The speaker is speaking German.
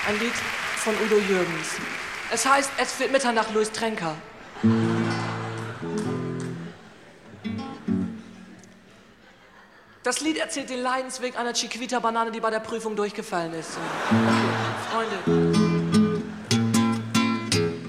Ein Lied von Udo Jürgens. Es heißt Es wird Mitternacht, Louis Trenker. Das Lied erzählt den Leidensweg einer Chiquita-Banane, die bei der Prüfung durchgefallen ist. Okay, Freunde.